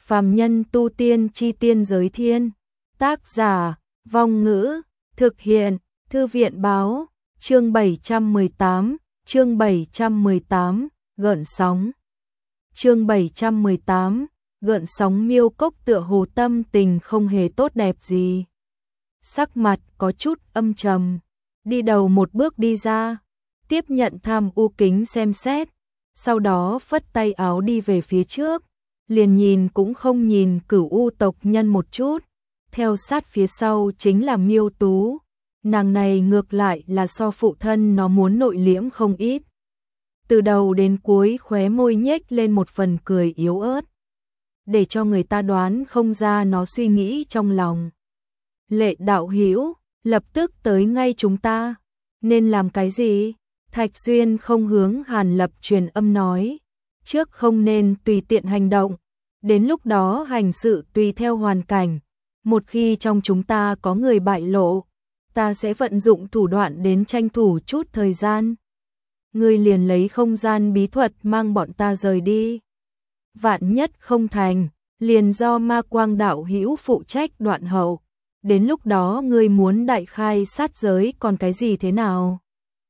Phàm nhân tu tiên chi tiên giới thiên. Tác giả, Vong Ngữ, thực hiện, Thư viện báo, chương 718, gợn sóng. Chương 718, gợn sóng. Miêu Cốc tựa hồ tâm tình không hề tốt đẹp gì. Sắc mặt có chút âm trầm, đi đầu một bước đi ra, tiếp nhận Tham U kính xem xét, sau đó phất tay áo đi về phía trước, liền nhìn cũng không nhìn Cửu U tộc nhân một chút. Theo sát phía sau chính là Miêu Tú, nàng này ngược lại là so phụ thân nó muốn nội liễm không ít. Từ đầu đến cuối khóe môi nhếch lên một phần cười yếu ớt, để cho người ta đoán không ra nó suy nghĩ trong lòng. Lệ đạo hữu, lập tức tới ngay chúng ta, nên làm cái gì? Thạch Xuyên không hướng Hàn Lập truyền âm nói, trước không nên tùy tiện hành động, đến lúc đó hành sự tùy theo hoàn cảnh, một khi trong chúng ta có người bại lộ, ta sẽ vận dụng thủ đoạn đến tranh thủ chút thời gian. Ngươi liền lấy không gian bí thuật mang bọn ta rời đi. Vạn nhất không thành, liền do Ma Quang đạo hữu phụ trách đoạn hậu. Đến lúc đó ngươi muốn đại khai sát giới còn cái gì thế nào?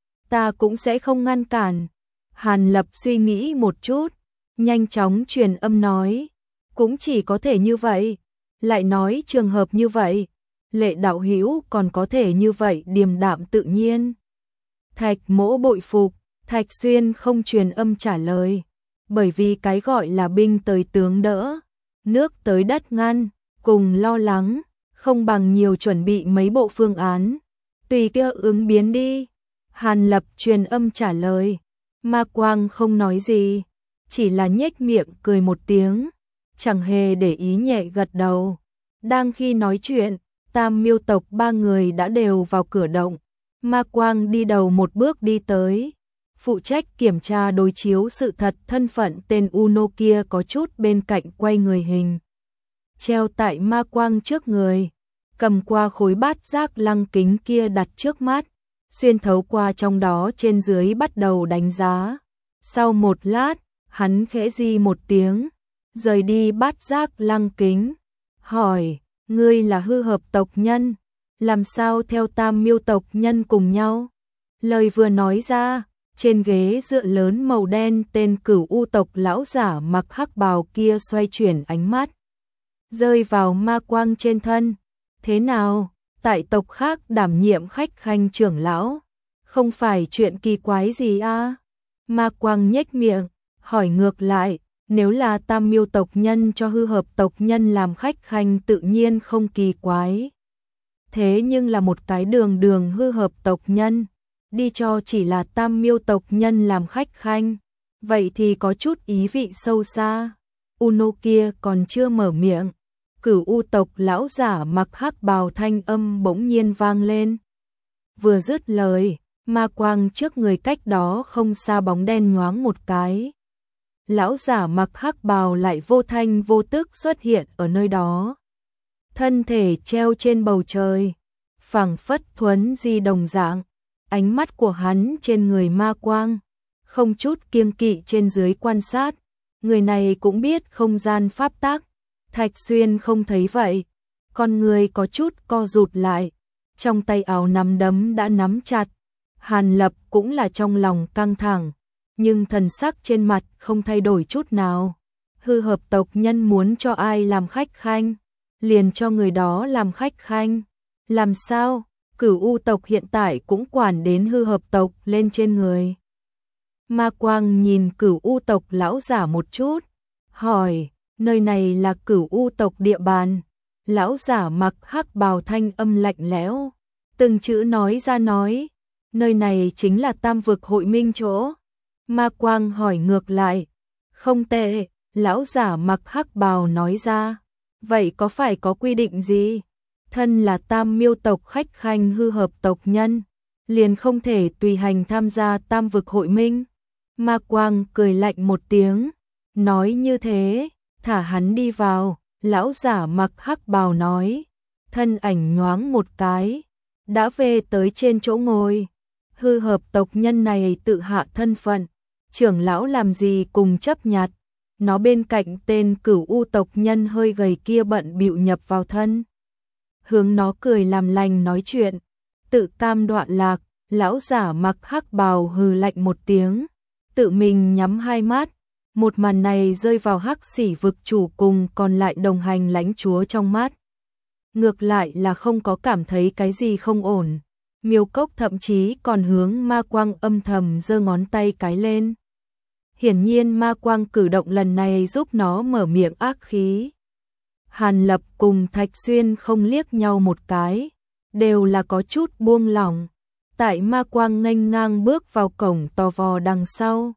Ta cũng sẽ không ngăn cản. Hàn Lập suy nghĩ một chút, nhanh chóng truyền âm nói, cũng chỉ có thể như vậy. Lại nói trường hợp như vậy, Lệ đạo hữu còn có thể như vậy điềm đạm tự nhiên. Thạch Mỗ bội phục. Thạch Xuyên không truyền âm trả lời, bởi vì cái gọi là binh tới tướng đỡ, nước tới đất ngăn, cùng lo lắng, không bằng nhiều chuẩn bị mấy bộ phương án, tùy kia ứng biến đi. Hàn Lập truyền âm trả lời, Ma Quang không nói gì, chỉ là nhếch miệng cười một tiếng, chẳng hề để ý nhẹ gật đầu. Đang khi nói chuyện, Tam Miêu tộc ba người đã đều vào cửa động, Ma Quang đi đầu một bước đi tới, phụ trách kiểm tra đối chiếu sự thật thân phận tên Uno kia có chút bên cạnh quay người hình. Treo tại Ma Quang trước người, cầm qua khối bát giác lăng kính kia đặt trước mắt, xuyên thấu qua trong đó trên dưới bắt đầu đánh giá. Sau một lát, hắn khẽ di một tiếng, rời đi bát giác lăng kính, hỏi, ngươi là hư hợp tộc nhân, làm sao theo Tam Miêu tộc nhân cùng nhau? Lời vừa nói ra, trên ghế dựa lớn màu đen tên Cửu U tộc lão giả mặc hắc bào kia xoay chuyển ánh mắt, rơi vào Ma Quang trên thân. Thế nào, tại tộc khác đảm nhiệm khách khanh trưởng lão, không phải chuyện kỳ quái gì à? Ma Quang nhếch miệng, hỏi ngược lại, nếu là Tam Miêu tộc nhân cho hư hợp tộc nhân làm khách khanh tự nhiên không kỳ quái. Thế nhưng là một cái đường hư hợp tộc nhân, đi cho chỉ là Tam Miêu tộc nhân làm khách khanh, vậy thì có chút ý vị sâu xa. Uno kia còn chưa mở miệng, Cửu U tộc lão giả mặc hắc bào thanh âm bỗng nhiên vang lên. Vừa dứt lời, Ma Quang trước người cách đó không xa bóng đen nhoáng một cái. Lão giả mặc hắc bào lại vô thanh vô tức xuất hiện ở nơi đó. Thân thể treo trên bầu trời, phảng phất thuấn di đồng dạng. Ánh mắt của hắn trên người Ma Quang, không chút kiêng kỵ trên dưới quan sát. Người này cũng biết không gian pháp tắc. Thạch Xuyên không thấy vậy, con người có chút co rụt lại, trong tay áo nắm đấm đã nắm chặt. Hàn Lập cũng là trong lòng căng thẳng, nhưng thần sắc trên mặt không thay đổi chút nào. Hư hợp tộc nhân muốn cho ai làm khách khanh, liền cho người đó làm khách khanh. Làm sao? Cửu U tộc hiện tại cũng quản đến hư hợp tộc lên trên người. Ma Quang nhìn Cửu U tộc lão giả một chút, hỏi, nơi này là Cửu U tộc địa bàn. Lão giả mặc hắc bào thanh âm lạnh lẽo, từng chữ nói ra nói, nơi này chính là Tam vực hội minh chỗ. Ma Quang hỏi ngược lại, không tệ, lão giả mặc hắc bào nói ra, vậy có phải có quy định gì? Thân là Tam Miêu tộc khách khanh hư hợp tộc nhân, liền không thể tùy hành tham gia Tam vực hội minh. Ma Quang cười lạnh một tiếng, nói như thế, thả hắn đi vào. Lão giả mặc hắc bào nói, thân ảnh nhoáng một cái, đã về tới trên chỗ ngồi. Hư hợp tộc nhân này tự hạ thân phận, trưởng lão làm gì cùng chấp nhặt, nó bên cạnh tên Cửu U tộc nhân hơi gầy kia bận bịu nhập vào thân. Hướng nó cười làm lành nói chuyện, tự cam đoạn lạc, lão giả mặc hắc bào hừ lạnh một tiếng, tự mình nhắm hai mắt. Một màn này rơi vào Hắc Xỉ vực chủ cùng còn lại đồng hành lãnh chúa trong mắt. Ngược lại là không có cảm thấy cái gì không ổn. Miêu Cốc thậm chí còn hướng Ma Quang âm thầm giơ ngón tay cái lên. Hiển nhiên Ma Quang cử động lần này giúp nó mở miệng ác khí. Hàn Lập cùng Thạch Xuyên không liếc nhau một cái, đều là có chút buông lỏng. Tại Ma Quang nghênh ngang bước vào cổng to vò đằng sau,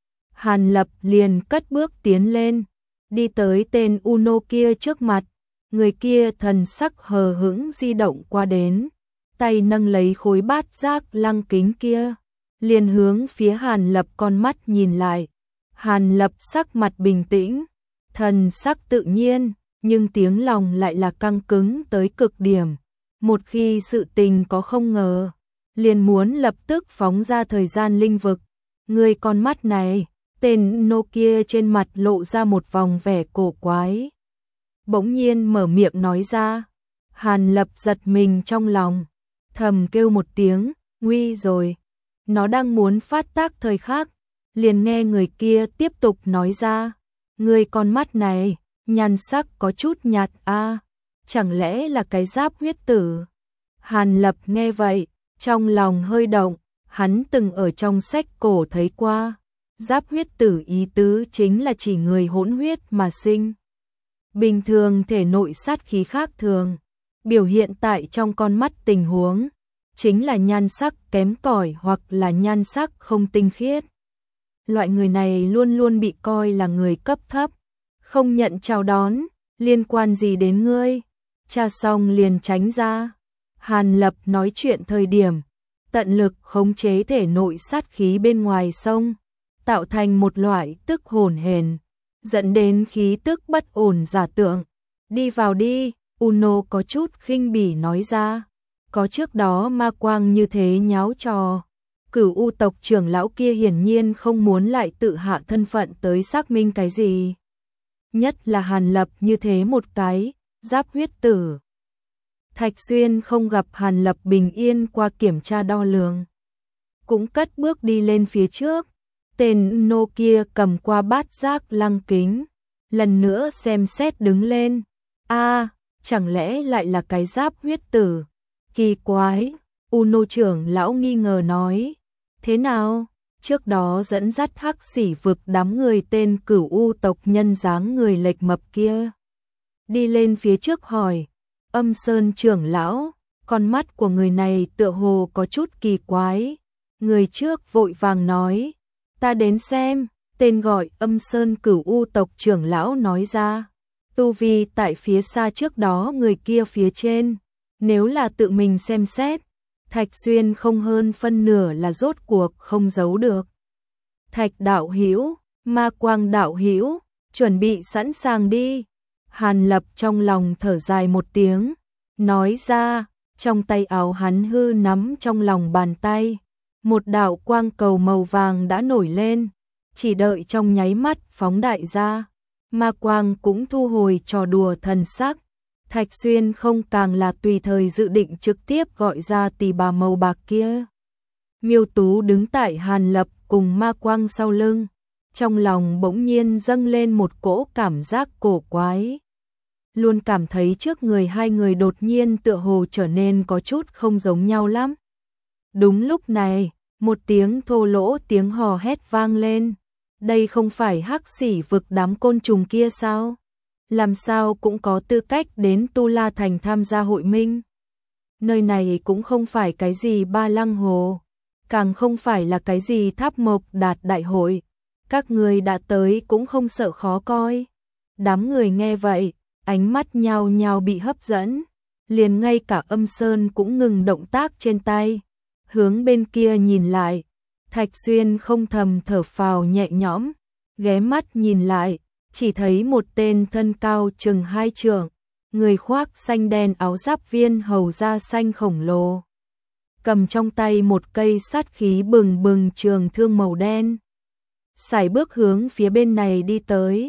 Hàn Lập liền cất bước tiến lên, đi tới tên Uno kia trước mặt. Người kia thần sắc hờ hững di động qua đến, tay nâng lấy khối bát giác lăng kính kia, liền hướng phía Hàn Lập con mắt nhìn lại. Hàn Lập sắc mặt bình tĩnh, thần sắc tự nhiên, nhưng tiếng lòng lại là căng cứng tới cực điểm. Một khi sự tình có không ngờ, liền muốn lập tức phóng ra thời gian linh vực. Người con mắt này, tên nô kia trên mặt lộ ra một vòng vẻ cổ quái. Bỗng nhiên mở miệng nói ra. Hàn Lập giật mình trong lòng, thầm kêu một tiếng, nguy rồi. Nó đang muốn phát tác thời khắc, liền nghe người kia tiếp tục nói ra. Người con mắt này, nhan sắc có chút nhạt a, chẳng lẽ là cái giáp huyết tử? Hàn Lập nghe vậy, trong lòng hơi động, hắn từng ở trong sách cổ thấy qua. Giáp huyết tử ý tứ chính là chỉ người hỗn huyết mà sinh. Bình thường thể nội sát khí khác thường, biểu hiện tại trong con mắt tình huống, chính là nhan sắc kém cỏi hoặc là nhan sắc không tinh khiết. Loại người này luôn luôn bị coi là người cấp thấp, không nhận chào đón, liên quan gì đến ngươi? Tra xong liền tránh ra. Hàn Lập nói chuyện thời điểm, tận lực khống chế thể nội sát khí bên ngoài sông, tạo thành một loại tức hồn hển, dẫn đến khí tức bất ổn giả tượng. Đi vào đi, Uno có chút khinh bỉ nói ra. Có trước đó Ma Quang như thế nháo trò, Cửu U tộc trưởng lão kia hiển nhiên không muốn lại tự hạ thân phận tới xác minh cái gì. Nhất là Hàn Lập như thế một cái, giáp huyết tử. Thạch Xuyên không gặp Hàn Lập bình yên qua kiểm tra đo lường, cũng cất bước đi lên phía trước. Tên nô kia cầm qua bát giác lăng kính, lần nữa xem xét đứng lên. A, chẳng lẽ lại là cái giáp huyết tử? Kỳ quái, Uno trưởng lão nghi ngờ nói. Thế nào? Trước đó dẫn dắt Hắc Xỉ vực đám người tên Cửu U tộc nhân dáng người lệch mập kia. Đi lên phía trước hỏi, Âm Sơn trưởng lão, con mắt của người này tựa hồ có chút kỳ quái. Người trước vội vàng nói, ta đến xem. Tên gọi Âm Sơn Cửu U tộc trưởng lão nói ra, tu vi tại phía xa trước đó người kia phía trên, nếu là tự mình xem xét, Thạch Xuyên không hơn phân nửa là rốt cuộc không giấu được. Thạch đạo hữu, Ma Quang đạo hữu, chuẩn bị sẵn sàng đi. Hàn Lập trong lòng thở dài một tiếng, nói ra. Trong tay áo hắn hư nắm trong lòng bàn tay, một đạo quang cầu màu vàng đã nổi lên, chỉ đợi trong nháy mắt phóng đại ra. Ma Quang cũng thu hồi trò đùa thần sắc. Thạch Xuyên không càng là tùy thời dự định trực tiếp gọi ra tỷ bà màu bạc kia. Miêu Tú đứng tại Hàn Lập cùng Ma Quang sau lưng, trong lòng bỗng nhiên dâng lên một cỗ cảm giác cổ quái. Luôn cảm thấy trước người hai người đột nhiên tựa hồ trở nên có chút không giống nhau lắm. Đúng lúc này, một tiếng thô lỗ tiếng hò hét vang lên. Đây không phải Hắc Xỉ vực đám côn trùng kia sao? Làm sao cũng có tư cách đến Tu La Thành tham gia hội minh. Nơi này cũng không phải cái gì Ba Lăng Hồ, càng không phải là cái gì Tháp Mộc Đạt đại hội. Các người đã tới cũng không sợ khó coi. Đám người nghe vậy, ánh mắt nhao nhao bị hấp dẫn, liền ngay cả Âm Sơn cũng ngừng động tác trên tay, hướng bên kia nhìn lại. Thạch Xuyên không thầm thở phào nhẹ nhõm, ghé mắt nhìn lại, chỉ thấy một tên thân cao chừng 2 trượng, người khoác xanh đen áo giáp viên hầu da xanh khổng lồ, cầm trong tay một cây sát khí bừng bừng trường thương màu đen, sải bước hướng phía bên này đi tới.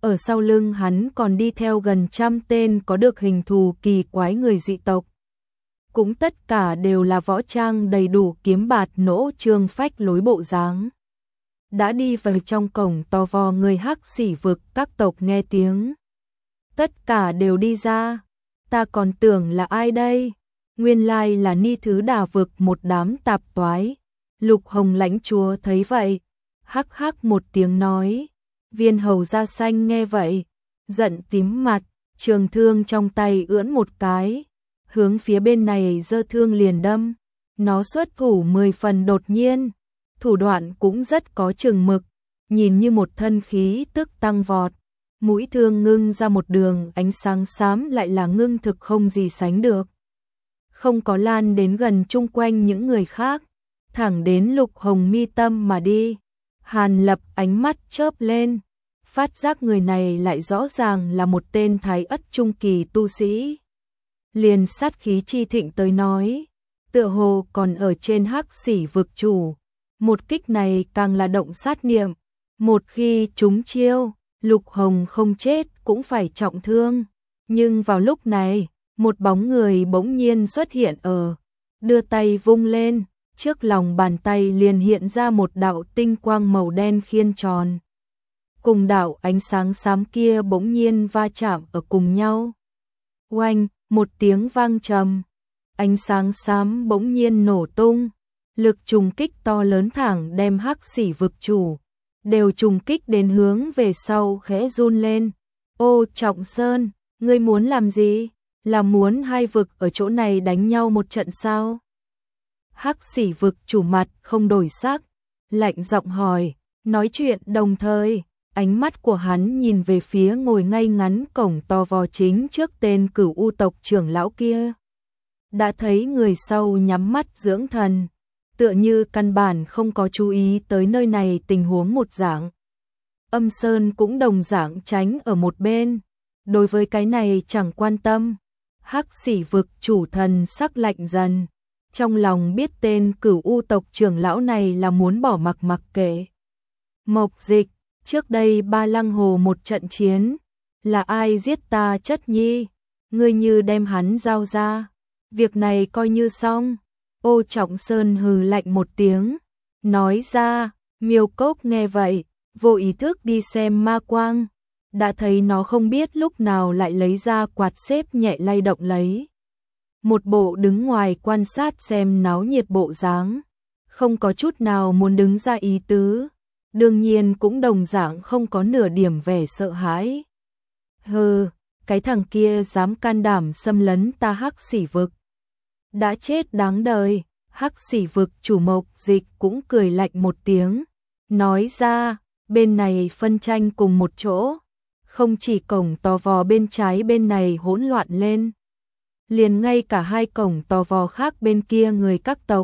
ở sau lưng hắn còn đi theo gần 100 tên có được hình thù kỳ quái người dị tộc. Cũng tất cả đều là võ trang đầy đủ, kiếm bạt nỗ trương phách lối bộ dáng. Đã đi vào trong cổng to vò, người Hắc Xỉ vực các tộc nghe tiếng. Tất cả đều đi ra. Ta còn tưởng là ai đây? Nguyên lai là Ni Thứ Đà vực một đám tạp toái. Lục Hồng lãnh chúa thấy vậy, hắc hắc một tiếng nói. Viên hầu da xanh nghe vậy, giận tím mặt, trường thương trong tay ưỡn một cái, hướng phía bên này giơ thương liền đâm. Nó xuất thủ 10 phần đột nhiên, thủ đoạn cũng rất có chừng mực, nhìn như một thân khí tức tăng vọt. Mũi thương ngưng ra một đường ánh sáng xám, lại là ngưng thực không gì sánh được. Không có lan đến gần chung quanh những người khác, thẳng đến Lục Hồng mi tâm mà đi. Hàn Lập ánh mắt chớp lên, phát giác người này lại rõ ràng là một tên thái ất trung kỳ tu sĩ. Liền sát khí chi thịnh tới nói, tựa hồ còn ở trên Hắc Xỉ vực chủ. Một kích này càng là động sát niệm, một khi trúng chiêu, Lục Hồng không chết cũng phải trọng thương. Nhưng vào lúc này, một bóng người bỗng nhiên xuất hiện ở, đưa tay vung lên, trước lòng bàn tay liền hiện ra một đạo tinh quang màu đen khiên tròn. Cùng đạo ánh sáng xám kia bỗng nhiên va chạm ở cùng nhau. Oanh, một tiếng vang trầm, ánh sáng xám bỗng nhiên nổ tung, lực trùng kích to lớn thẳng đem Hắc Xỉ vực chủ đều trùng kích đến hướng về sau khẽ run lên. Ô Trọng Sơn, ngươi muốn làm gì? Là muốn hai vực ở chỗ này đánh nhau một trận sao? Hắc Xỉ vực chủ mặt không đổi sắc, lạnh giọng hỏi. Nói chuyện đồng thời, ánh mắt của hắn nhìn về phía ngồi ngay ngắn cổng to vò chính trước tên Cửu U tộc trưởng lão kia. Đã thấy người sau nhắm mắt dưỡng thần, tựa như căn bản không có chú ý tới nơi này tình huống một dạng. Âm Sơn cũng đồng dạng tránh ở một bên, đối với cái này chẳng quan tâm. Hắc Xỉ vực chủ thần sắc lạnh dần, trong lòng biết tên Cửu U tộc trưởng lão này là muốn bỏ mặc kệ. Mộc Dịch, trước đây Ba Lăng Hồ một trận chiến, là ai giết ta chất nhi? Ngươi như đem hắn giao ra, việc này coi như xong. Ô Trọng Sơn hừ lạnh một tiếng, nói ra. Miêu Cốc nghe vậy, vô ý thức đi xem ma quang, đã thấy nó không biết lúc nào lại lấy ra quạt xếp nhẹ lay động lấy. Một bộ đứng ngoài quan sát xem náo nhiệt bộ dáng, không có chút nào muốn đứng ra ý tứ, đương nhiên cũng đồng dạng không có nửa điểm vẻ sợ hãi. Hừ, cái thằng kia dám can đảm xâm lấn ta Hắc Xỉ vực, đã chết đáng đời. Hắc Xỉ vực chủ Mộc Dịch cũng cười lạnh một tiếng, nói ra, bên này phân tranh cùng một chỗ, không chỉ cổng to vò bên trái bên này hỗn loạn lên, liền ngay cả hai cổng to vò khác bên kia người các tộc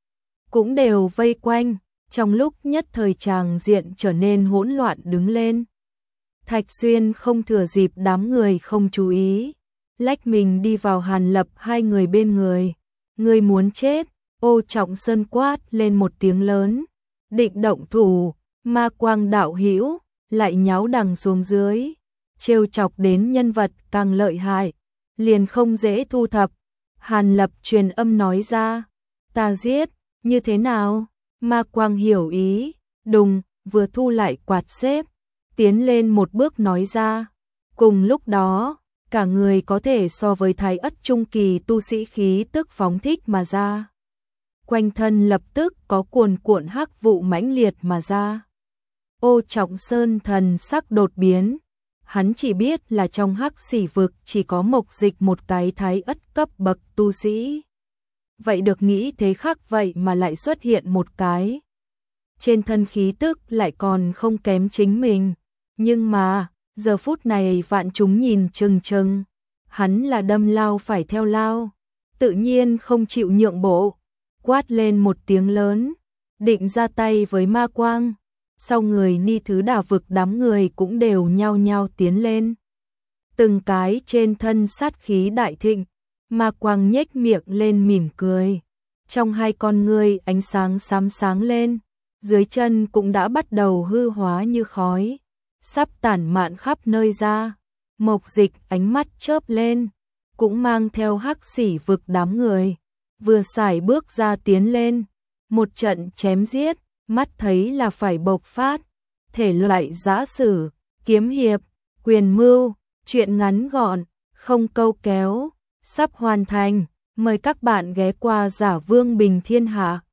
cũng đều vây quanh, trong lúc nhất thời tràng diện trở nên hỗn loạn đứng lên. Thạch Xuyên không thừa dịp đám người không chú ý, lách mình đi vào Hàn Lập hai người bên người. Người muốn chết? Ô Trọng Sơn quát lên một tiếng lớn, định động thủ, ma quang đạo hữu lại nháo đằng xuống dưới, trêu chọc đến nhân vật càng lợi hại, liền không dễ thu thập. Hàn Lập truyền âm nói ra, ta giết, như thế nào? Ma quang hiểu ý, đùng, vừa thu lại quạt xếp, tiến lên một bước nói ra. Cùng lúc đó, cả người có thể so với thái ất trung kỳ tu sĩ khí tức phóng thích mà ra. Quanh thân lập tức có cuồn cuộn hắc vụ mãnh liệt mà ra. Ô Trọng Sơn thần sắc đột biến, hắn chỉ biết là trong Hắc Xỉ vực chỉ có Mộc Dịch một cái thái ất cấp bậc tu sĩ. Vậy được nghĩ thế khác vậy mà lại xuất hiện một cái. Trên thân khí tức lại còn không kém chính mình, nhưng mà giờ phút này vạn chúng nhìn chừng chừng, hắn là đâm lao phải theo lao, tự nhiên không chịu nhượng bộ, quát lên một tiếng lớn, định ra tay với ma quang. Sau người Ni Thứ Đà vực đám người cũng đều nhao nhao tiến lên, từng cái trên thân sát khí đại thịnh. Ma quang nhếch miệng lên mỉm cười, trong hai con ngươi ánh sáng xám sáng lên, dưới chân cũng đã bắt đầu hư hóa như khói. sắp tản mạn khắp nơi ra. Mộc Dịch ánh mắt chớp lên, cũng mang theo Hắc Xỉ vực đám người, vừa sải bước ra tiến lên, một trận chém giết, mắt thấy là phải bộc phát, thể loại giã sử, kiếm hiệp, quyền mưu, truyện ngắn gọn, không câu kéo, sắp hoàn thành, mời các bạn ghé qua Giả Vương Bình Thiên Hạ.